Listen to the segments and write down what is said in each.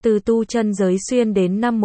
Từ tu chân giới xuyên đến năm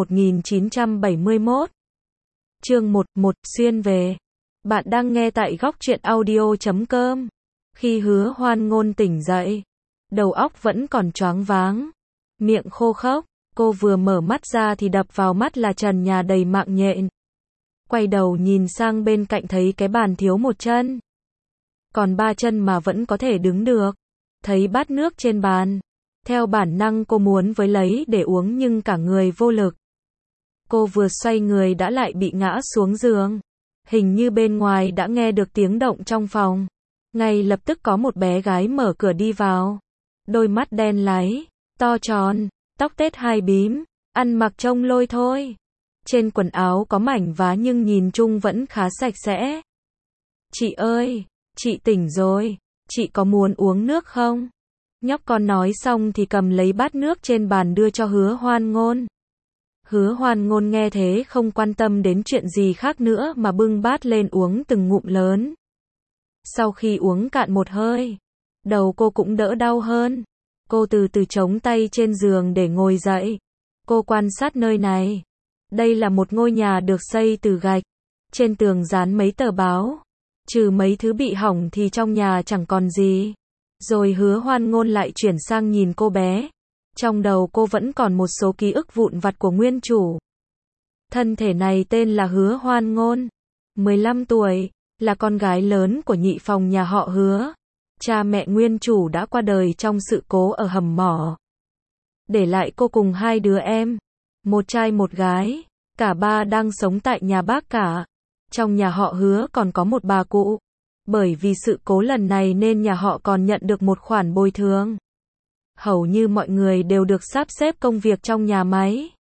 1971. Chương 11, xuyên về. Bạn đang nghe tại góc truyện audio.com. Khi Hứa Hoan Ngôn tỉnh dậy, đầu óc vẫn còn choáng váng, miệng khô khốc, cô vừa mở mắt ra thì đập vào mắt là trần nhà đầy mạng nhện. Quay đầu nhìn sang bên cạnh thấy cái bàn thiếu một chân, còn ba chân mà vẫn có thể đứng được. Thấy bát nước trên bàn, theo bản năng cô muốn với lấy để uống nhưng cả người vô lực. Cô vừa xoay người đã lại bị ngã xuống giường. Hình như bên ngoài đã nghe được tiếng động trong phòng. Ngay lập tức có một bé gái mở cửa đi vào. Đôi mắt đen láy, to tròn, tóc tết hai bím, ăn mặc trông lôi thôi. Trên quần áo có mảnh vá nhưng nhìn chung vẫn khá sạch sẽ. Chị ơi, chị tỉnh rồi, chị có muốn uống nước không? Nhóc con nói xong thì cầm lấy bát nước trên bàn đưa cho Hứa Hoan Ngôn. Hứa Hoan Ngôn nghe thế không quan tâm đến chuyện gì khác nữa mà bưng bát lên uống từng ngụm lớn. Sau khi uống cạn một hơi, đầu cô cũng đỡ đau hơn. Cô từ từ chống tay trên giường để ngồi dậy. Cô quan sát nơi này. Đây là một ngôi nhà được xây từ gạch. Trên tường dán mấy tờ báo. Trừ mấy thứ bị hỏng thì trong nhà chẳng còn gì. Rồi Hứa Hoan Ngôn lại chuyển sang nhìn cô bé. Trong đầu cô vẫn còn một số ký ức vụn vặt của nguyên chủ. Thân thể này tên là Hứa Hoan Ngôn, 15 tuổi, là con gái lớn của nhị phòng nhà họ Hứa. Cha mẹ nguyên chủ đã qua đời trong sự cố ở hầm mỏ. Để lại cô cùng hai đứa em, một trai một gái, cả ba đang sống tại nhà bác cả. Trong nhà họ Hứa còn có một bà cụ. Bởi vì sự cố lần này nên nhà họ còn nhận được một khoản bồi thường. Hầu như mọi người đều được sắp xếp công việc trong nhà máy.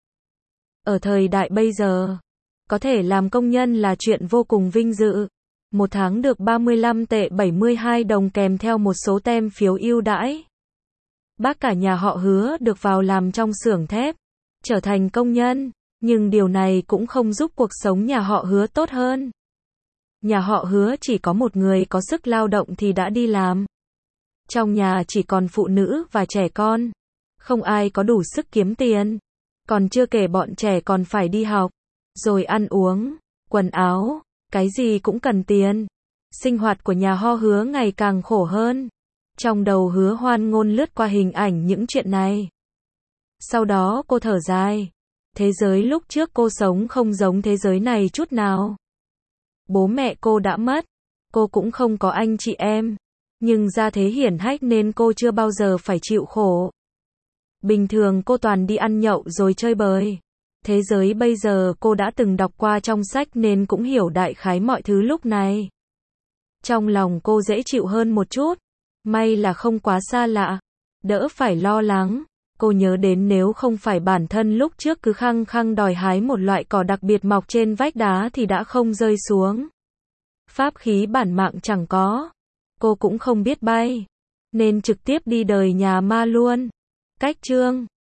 Ở thời đại bây giờ, có thể làm công nhân là chuyện vô cùng vinh dự. Một tháng được 35 tệ 72 đồng kèm theo một số tem phiếu ưu đãi. Bác cả nhà họ Hứa được vào làm trong xưởng thép, trở thành công nhân, nhưng điều này cũng không giúp cuộc sống nhà họ Hứa tốt hơn. Nhà họ Hứa chỉ có một người có sức lao động thì đã đi làm. Trong nhà chỉ còn phụ nữ và trẻ con. Không ai có đủ sức kiếm tiền. Còn chưa kể bọn trẻ còn phải đi học, rồi ăn uống, quần áo, cái gì cũng cần tiền. Sinh hoạt của nhà họ Hứa ngày càng khổ hơn. Trong đầu Hứa Hoan Ngôn lướt qua hình ảnh những chuyện này. Sau đó cô thở dài. Thế giới lúc trước cô sống không giống thế giới này chút nào. Bố mẹ cô đã mất. Cô cũng không có anh chị em. Nhưng gia thế hiển hách nên cô chưa bao giờ phải chịu khổ. Bình thường cô toàn đi ăn nhậu rồi chơi bời. Thế giới bây giờ cô đã từng đọc qua trong sách nên cũng hiểu đại khái mọi thứ lúc này. Trong lòng cô dễ chịu hơn một chút. May là không quá xa lạ. Đỡ phải lo lắng. Cô nhớ đến nếu không phải bản thân lúc trước cứ khăng khăng đòi hái một loại cỏ đặc biệt mọc trên vách đá thì đã không rơi xuống. Pháp khí bản mạng chẳng có. Cô cũng không biết bay, nên trực tiếp đi đời nhà ma luôn. Cách chương